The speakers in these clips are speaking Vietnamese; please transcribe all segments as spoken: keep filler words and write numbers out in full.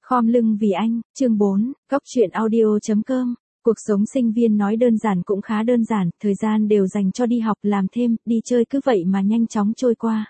Khom lưng vì anh, chương bốn, góc chuyện audio.com. Cuộc sống sinh viên nói đơn giản cũng khá đơn giản, thời gian đều dành cho đi học, làm thêm, đi chơi cứ vậy mà nhanh chóng trôi qua.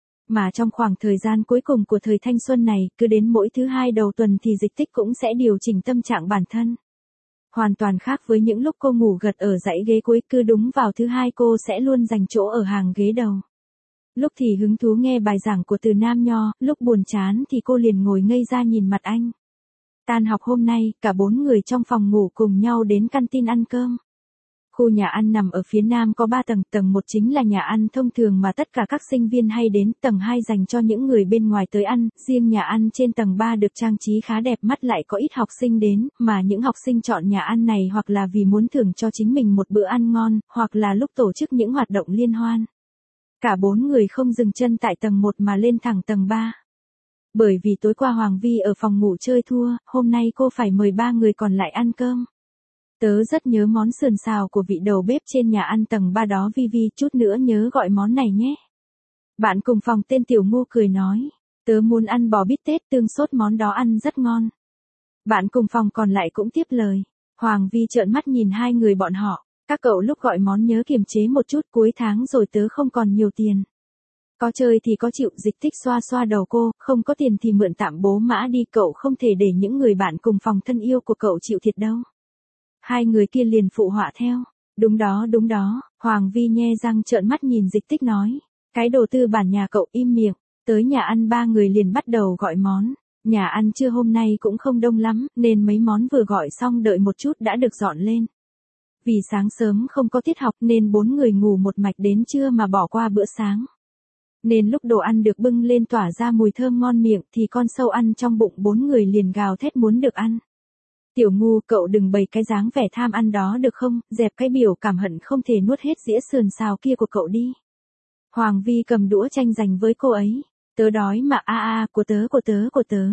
Mà trong khoảng thời gian cuối cùng của thời thanh xuân này, cứ đến mỗi thứ hai đầu tuần thì Dịch Tích cũng sẽ điều chỉnh tâm trạng bản thân. Hoàn toàn khác với những lúc cô ngủ gật ở dãy ghế cuối, cứ đúng vào thứ hai cô sẽ luôn dành chỗ ở hàng ghế đầu. Lúc thì hứng thú nghe bài giảng của Từ Nam Nho, lúc buồn chán thì cô liền ngồi ngây ra nhìn mặt anh. Tan học hôm nay, cả bốn người trong phòng ngủ cùng nhau đến canteen ăn cơm. Khu nhà ăn nằm ở phía nam có ba tầng, tầng một chính là nhà ăn thông thường mà tất cả các sinh viên hay đến, tầng hai dành cho những người bên ngoài tới ăn, riêng nhà ăn trên tầng ba được trang trí khá đẹp mắt, lại có ít học sinh đến, mà những học sinh chọn nhà ăn này hoặc là vì muốn thưởng cho chính mình một bữa ăn ngon, hoặc là lúc tổ chức những hoạt động liên hoan. Cả bốn người không dừng chân tại tầng một mà lên thẳng tầng ba. Bởi vì tối qua Hoàng Vi ở phòng ngủ chơi thua, hôm nay cô phải mời ba người còn lại ăn cơm. Tớ rất nhớ món sườn xào của vị đầu bếp trên nhà ăn tầng ba đó, Vi Vi, chút nữa nhớ gọi món này nhé. Bạn cùng phòng tên Tiểu Ngô cười nói, tớ muốn ăn bò bít tết tương sốt, món đó ăn rất ngon. Bạn cùng phòng còn lại cũng tiếp lời. Hoàng Vi trợn mắt nhìn hai người bọn họ, các cậu lúc gọi món nhớ kiềm chế một chút, cuối tháng rồi tớ không còn nhiều tiền. Có chơi thì có chịu. Dịch Tích xoa xoa đầu cô, không có tiền thì mượn tạm bố mã đi, cậu không thể để những người bạn cùng phòng thân yêu của cậu chịu thiệt đâu. Hai người kia liền phụ họa theo, đúng đó đúng đó. Hoàng Vi nhe răng trợn mắt nhìn Dịch Tích nói, cái đồ tư bản nhà cậu im miệng. Tới nhà ăn ba người liền bắt đầu gọi món. Nhà ăn trưa hôm nay cũng không đông lắm, nên mấy món vừa gọi xong đợi một chút đã được dọn lên. Vì sáng sớm không có tiết học nên bốn người ngủ một mạch đến trưa mà bỏ qua bữa sáng. Nên lúc đồ ăn được bưng lên tỏa ra mùi thơm ngon miệng thì con sâu ăn trong bụng bốn người liền gào thét muốn được ăn. Tiểu Ngu, cậu đừng bày cái dáng vẻ tham ăn đó được không, dẹp cái biểu cảm hận không thể nuốt hết dĩa sườn xào kia của cậu đi. Hoàng Vi cầm đũa tranh giành với cô ấy, tớ đói mà, a a, của tớ của tớ của tớ.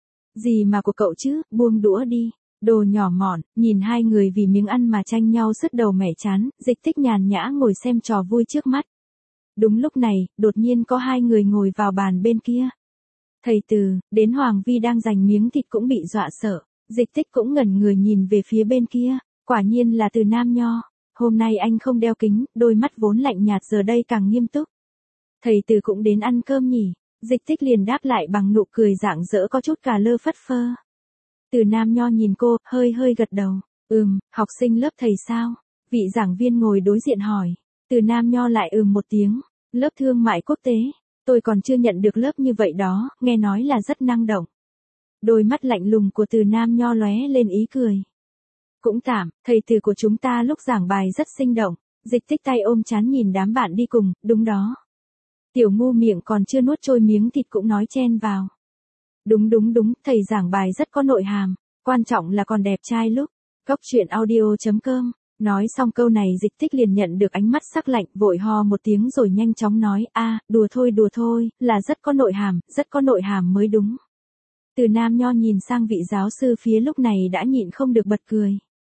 Gì mà của cậu chứ, buông đũa đi. Đồ nhỏ mọn. Nhìn hai người vì miếng ăn mà tranh nhau sứt đầu mẻ chán, Dịch Tích nhàn nhã ngồi xem trò vui trước mắt. Đúng lúc này, đột nhiên có hai người ngồi vào bàn bên kia. Thầy Từ, đến Hoàng Vi đang giành miếng thịt cũng bị dọa sợ. Dịch Tích cũng ngẩn người nhìn về phía bên kia, quả nhiên là Từ Nam Nho. Hôm nay anh không đeo kính, đôi mắt vốn lạnh nhạt giờ đây càng nghiêm túc. Thầy Từ cũng đến ăn cơm nhỉ? Dịch Tích liền đáp lại bằng nụ cười rạng rỡ có chút cà lơ phất phơ. Từ Nam Nho nhìn cô, hơi hơi gật đầu. Ừm, học sinh lớp thầy sao? Vị giảng viên ngồi đối diện hỏi. Từ Nam Nho lại ừm một tiếng. Lớp thương mại quốc tế. Tôi còn chưa nhận được lớp như vậy đó, nghe nói là rất năng động. Đôi mắt lạnh lùng của Từ Nam Nho lóe lên ý cười. Cũng tạm, thầy Từ của chúng ta lúc giảng bài rất sinh động. Dịch Tích tay ôm trán nhìn đám bạn đi cùng, đúng đó. Tiểu Ngu miệng còn chưa nuốt trôi miếng thịt cũng nói chen vào. Đúng đúng đúng, thầy giảng bài rất có nội hàm, quan trọng là còn đẹp trai lúc. Góc chuyện audio.com. Nói xong câu này Dịch Tích liền nhận được ánh mắt sắc lạnh, vội ho một tiếng rồi nhanh chóng nói, a, đùa thôi đùa thôi, là rất có nội hàm, rất có nội hàm mới đúng. Từ Nam Nho nhìn sang vị giáo sư phía lúc này đã nhịn không được bật cười.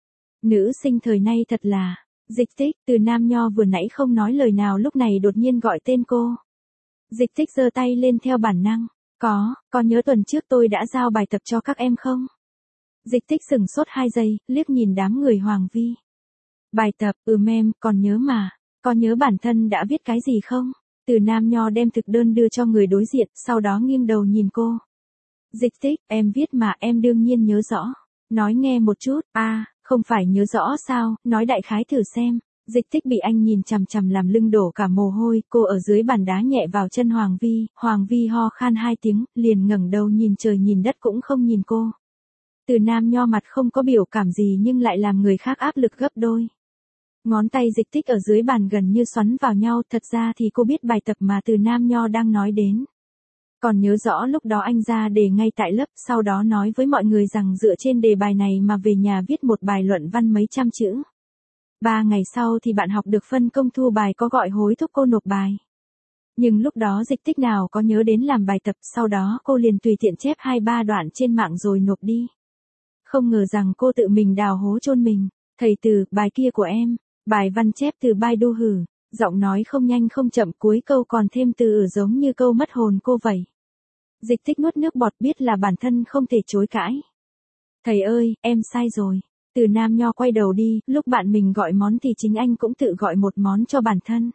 Nữ sinh thời nay thật là, Dịch Tích. Từ Nam Nho vừa nãy không nói lời nào lúc này đột nhiên gọi tên cô. Dịch Tích giơ tay lên theo bản năng. Có, có nhớ tuần trước tôi đã giao bài tập cho các em không? Dịch Tích sửng sốt hai giây, liếc nhìn đám người Hoàng Vi. Bài tập, ừm em, còn nhớ mà, có nhớ bản thân đã viết cái gì không? Từ Nam Nho đem thực đơn đưa cho người đối diện, sau đó nghiêng đầu nhìn cô. Dịch Tích, em viết mà, em đương nhiên nhớ rõ. Nói nghe một chút, a, à, không phải nhớ rõ sao, nói đại khái thử xem. Dịch Tích bị anh nhìn chằm chằm làm lưng đổ cả mồ hôi, cô ở dưới bàn đá nhẹ vào chân Hoàng Vi, Hoàng Vi ho khan hai tiếng, liền ngẩng đầu nhìn trời nhìn đất cũng không nhìn cô. Từ Nam Nho mặt không có biểu cảm gì nhưng lại làm người khác áp lực gấp đôi. Ngón tay Dịch Tích ở dưới bàn gần như xoắn vào nhau, thật ra thì cô biết bài tập mà Từ Nam Nho đang nói đến. Còn nhớ rõ lúc đó anh ra đề ngay tại lớp, sau đó nói với mọi người rằng dựa trên đề bài này mà về nhà viết một bài luận văn mấy trăm chữ. Ba ngày sau thì bạn học được phân công thu bài, có gọi hối thúc cô nộp bài. Nhưng lúc đó Dịch Tích nào có nhớ đến làm bài tập, sau đó cô liền tùy tiện chép hai ba đoạn trên mạng rồi nộp đi. Không ngờ rằng cô tự mình đào hố chôn mình. Thầy Từ, bài kia của em, bài văn chép từ Baidu hử, giọng nói không nhanh không chậm, cuối câu còn thêm từ ở giống như câu mất hồn cô vậy. Dịch tích nuốt nước bọt biết là bản thân không thể chối cãi. Thầy ơi, em sai rồi. Từ Nam Nho quay đầu đi, lúc bạn mình gọi món thì chính anh cũng tự gọi một món cho bản thân.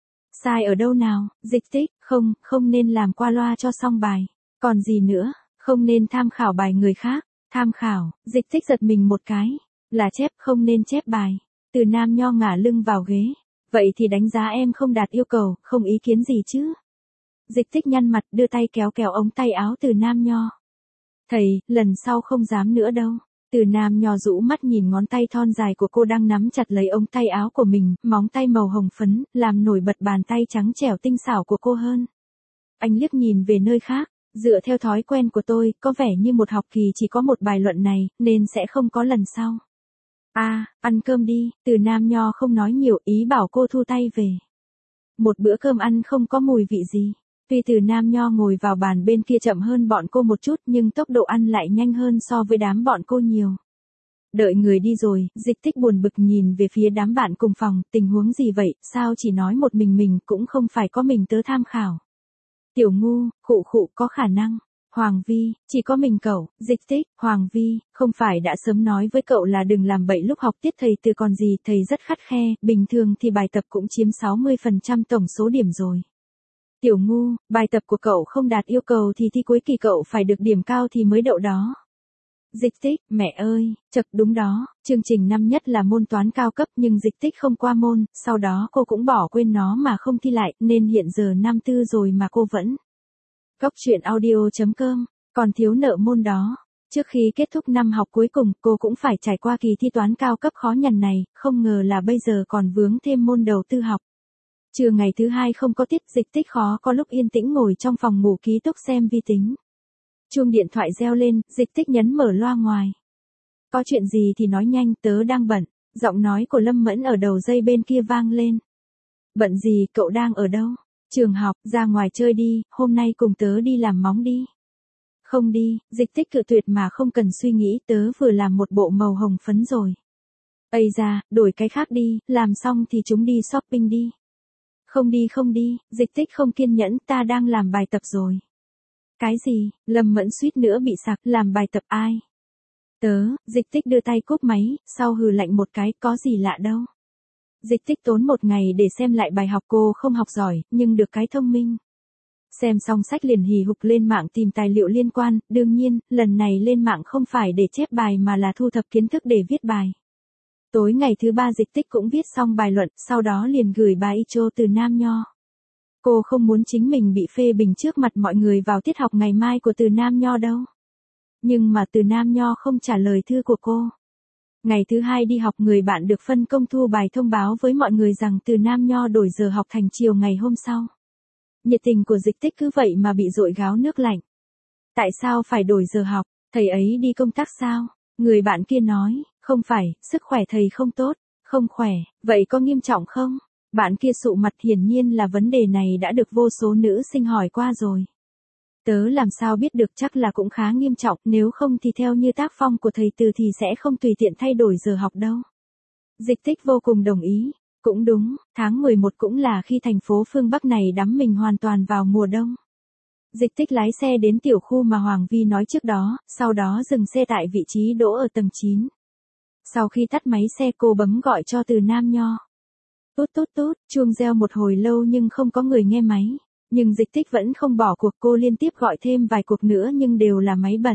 Sai ở đâu nào, Dịch tích, không, không nên làm qua loa cho xong bài. Còn gì nữa, không nên tham khảo bài người khác. Tham khảo, Dịch tích giật mình một cái. Là chép, không nên chép bài. Từ Nam Nho ngả lưng vào ghế. Vậy thì đánh giá em không đạt yêu cầu, không ý kiến gì chứ? Dịch tích nhăn mặt đưa tay kéo kéo ống tay áo Từ Nam Nho. Thầy, lần sau không dám nữa đâu. Từ Nam Nho rũ mắt nhìn ngón tay thon dài của cô đang nắm chặt lấy ống tay áo của mình, móng tay màu hồng phấn, làm nổi bật bàn tay trắng trẻo tinh xảo của cô hơn. Anh liếc nhìn về nơi khác, dựa theo thói quen của tôi, có vẻ như một học kỳ chỉ có một bài luận này, nên sẽ không có lần sau. À, ăn cơm đi, Từ Nam Nho không nói nhiều, ý bảo cô thu tay về. Một bữa cơm ăn không có mùi vị gì. Tuy Từ Nam Nho ngồi vào bàn bên kia chậm hơn bọn cô một chút nhưng tốc độ ăn lại nhanh hơn so với đám bọn cô nhiều. Đợi người đi rồi, Dịch tích buồn bực nhìn về phía đám bạn cùng phòng, tình huống gì vậy, sao chỉ nói một mình mình cũng không phải có mình tớ tham khảo. Tiểu ngu, khụ khụ có khả năng. Hoàng Vi, chỉ có mình cậu, Dịch tích, Hoàng Vi, không phải đã sớm nói với cậu là đừng làm bậy lúc học tiết thầy từ còn gì, thầy rất khắt khe, bình thường thì bài tập cũng chiếm sáu mươi phần trăm tổng số điểm rồi. Tiểu ngu, bài tập của cậu không đạt yêu cầu thì thi cuối kỳ cậu phải được điểm cao thì mới đậu đó. Dịch tích, mẹ ơi, chật đúng đó, chương trình năm nhất là môn toán cao cấp nhưng Dịch tích không qua môn, sau đó cô cũng bỏ quên nó mà không thi lại, nên hiện giờ năm tư rồi mà cô vẫn. Góc truyện audio chấm com, còn thiếu nợ môn đó. Trước khi kết thúc năm học cuối cùng, cô cũng phải trải qua kỳ thi toán cao cấp khó nhằn này, không ngờ là bây giờ còn vướng thêm môn đầu tư học. Trưa ngày thứ hai không có tiết, Dịch tích khó có lúc yên tĩnh ngồi trong phòng ngủ ký túc xem vi tính. Chuông điện thoại reo lên, Dịch tích nhấn mở loa ngoài. Có chuyện gì thì nói nhanh, tớ đang bận. Giọng nói của Lâm Mẫn ở đầu dây bên kia vang lên. Bận gì, cậu đang ở đâu? Trường học, ra ngoài chơi đi, hôm nay cùng tớ đi làm móng đi. Không đi, Dịch tích cự tuyệt mà không cần suy nghĩ, tớ vừa làm một bộ màu hồng phấn rồi. Ây da, đổi cái khác đi, làm xong thì chúng đi shopping đi. Không đi không đi, Dịch tích không kiên nhẫn, ta đang làm bài tập rồi. Cái gì, Lâm Mẫn suýt nữa bị sặc, làm bài tập ai? Tớ, Dịch tích đưa tay cúp máy, sau hừ lạnh một cái, có gì lạ đâu. Dịch tích tốn một ngày để xem lại bài học, cô không học giỏi, nhưng được cái thông minh. Xem xong sách liền hì hục lên mạng tìm tài liệu liên quan, đương nhiên, lần này lên mạng không phải để chép bài mà là thu thập kiến thức để viết bài. Tối ngày thứ ba Dịch tích cũng viết xong bài luận, sau đó liền gửi bài y chô Từ Nam Nho. Cô không muốn chính mình bị phê bình trước mặt mọi người vào tiết học ngày mai của Từ Nam Nho đâu. Nhưng mà Từ Nam Nho không trả lời thư của cô. Ngày thứ hai đi học, người bạn được phân công thu bài thông báo với mọi người rằng Từ Nam Nho đổi giờ học thành chiều ngày hôm sau. Nhiệt tình của Dịch tích cứ vậy mà bị dội gáo nước lạnh. Tại sao phải đổi giờ học, thầy ấy đi công tác sao? Người bạn kia nói, không phải, sức khỏe thầy không tốt. Không khỏe, vậy có nghiêm trọng không? Bạn kia sụ mặt, hiển nhiên là vấn đề này đã được vô số nữ sinh hỏi qua rồi. Tớ làm sao biết được, chắc là cũng khá nghiêm trọng, nếu không thì theo như tác phong của thầy Từ thì sẽ không tùy tiện thay đổi giờ học đâu. Dịch tích vô cùng đồng ý. Cũng đúng, tháng mười một cũng là khi thành phố phương Bắc này đắm mình hoàn toàn vào mùa đông. Dịch tích lái xe đến tiểu khu mà Hoàng Vi nói trước đó, sau đó dừng xe tại vị trí đỗ ở tầng chín. Sau khi tắt máy xe cô bấm gọi cho Từ Nam Nho. Tút tút tút, chuông reo một hồi lâu nhưng không có người nghe máy. Nhưng Dịch tích vẫn không bỏ cuộc, cô liên tiếp gọi thêm vài cuộc nữa nhưng đều là máy bận.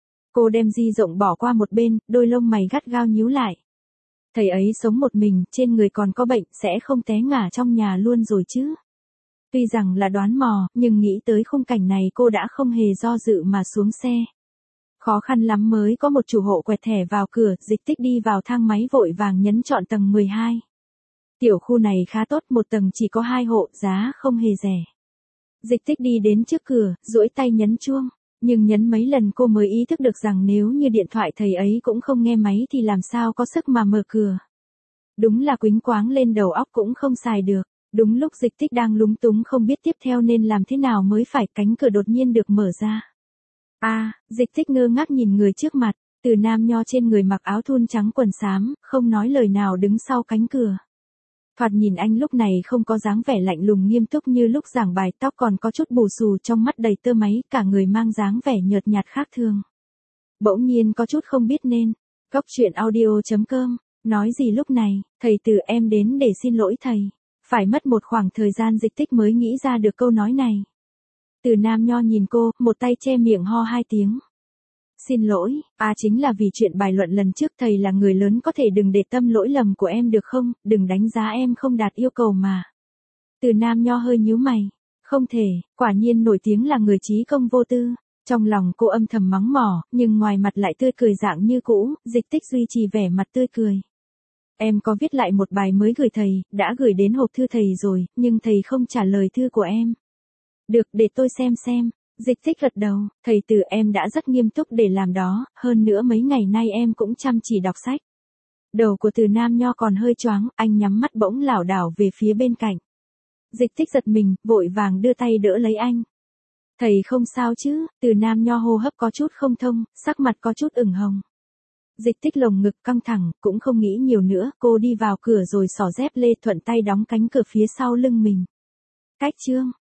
Cô đem di động bỏ qua một bên, đôi lông mày gắt gao nhíu lại. Thầy ấy sống một mình, trên người còn có bệnh, sẽ không té ngã trong nhà luôn rồi chứ. Tuy rằng là đoán mò, nhưng nghĩ tới khung cảnh này cô đã không hề do dự mà xuống xe. Khó khăn lắm mới có một chủ hộ quẹt thẻ vào cửa, Dịch tích đi vào thang máy vội vàng nhấn chọn tầng mười hai. Tiểu khu này khá tốt, một tầng chỉ có hai hộ, giá không hề rẻ. Dịch tích đi đến trước cửa, duỗi tay nhấn chuông, nhưng nhấn mấy lần cô mới ý thức được rằng nếu như điện thoại thầy ấy cũng không nghe máy thì làm sao có sức mà mở cửa. Đúng là quýnh quáng lên đầu óc cũng không xài được. Đúng lúc Dịch tích đang lúng túng không biết tiếp theo nên làm thế nào mới phải, cánh cửa đột nhiên được mở ra. A, à, Dịch tích ngơ ngác nhìn người trước mặt, Từ Nam Nho trên người mặc áo thun trắng quần xám, không nói lời nào đứng sau cánh cửa. Thoạt nhìn anh lúc này không có dáng vẻ lạnh lùng nghiêm túc như lúc giảng bài, tóc còn có chút bù xù, trong mắt đầy tơ máy, cả người mang dáng vẻ nhợt nhạt khác thường. Bỗng nhiên có chút không biết nên. Góc chuyện audio chấm com, nói gì lúc này, thầy Từ em đến để xin lỗi thầy. Phải mất một khoảng thời gian dịch tích mới nghĩ ra được câu nói này. Từ Nam Nho nhìn cô, một tay che miệng ho hai tiếng. Xin lỗi, à chính là vì chuyện bài luận lần trước, thầy là người lớn có thể đừng để tâm lỗi lầm của em được không, đừng đánh giá em không đạt yêu cầu mà. Từ Nam Nho hơi nhíu mày. Không thể, quả nhiên nổi tiếng là người trí công vô tư. Trong lòng cô âm thầm mắng mỏ, nhưng ngoài mặt lại tươi cười dạng như cũ, dịch tích duy trì vẻ mặt tươi cười. Em có viết lại một bài mới gửi thầy, đã gửi đến hộp thư thầy rồi, nhưng thầy không trả lời thư của em. Được, để tôi xem xem. Dịch tích gật đầu, thầy Từ em đã rất nghiêm túc để làm đó, hơn nữa mấy ngày nay em cũng chăm chỉ đọc sách. Đầu của Từ Nam Nho còn hơi choáng, anh nhắm mắt bỗng lảo đảo về phía bên cạnh. Dịch tích giật mình, vội vàng đưa tay đỡ lấy anh. Thầy không sao chứ? Từ Nam Nho hô hấp có chút không thông, sắc mặt có chút ửng hồng. Dịch tích lồng ngực căng thẳng, cũng không nghĩ nhiều nữa, cô đi vào cửa rồi xỏ dép lê thuận tay đóng cánh cửa phía sau lưng mình. Cách chương.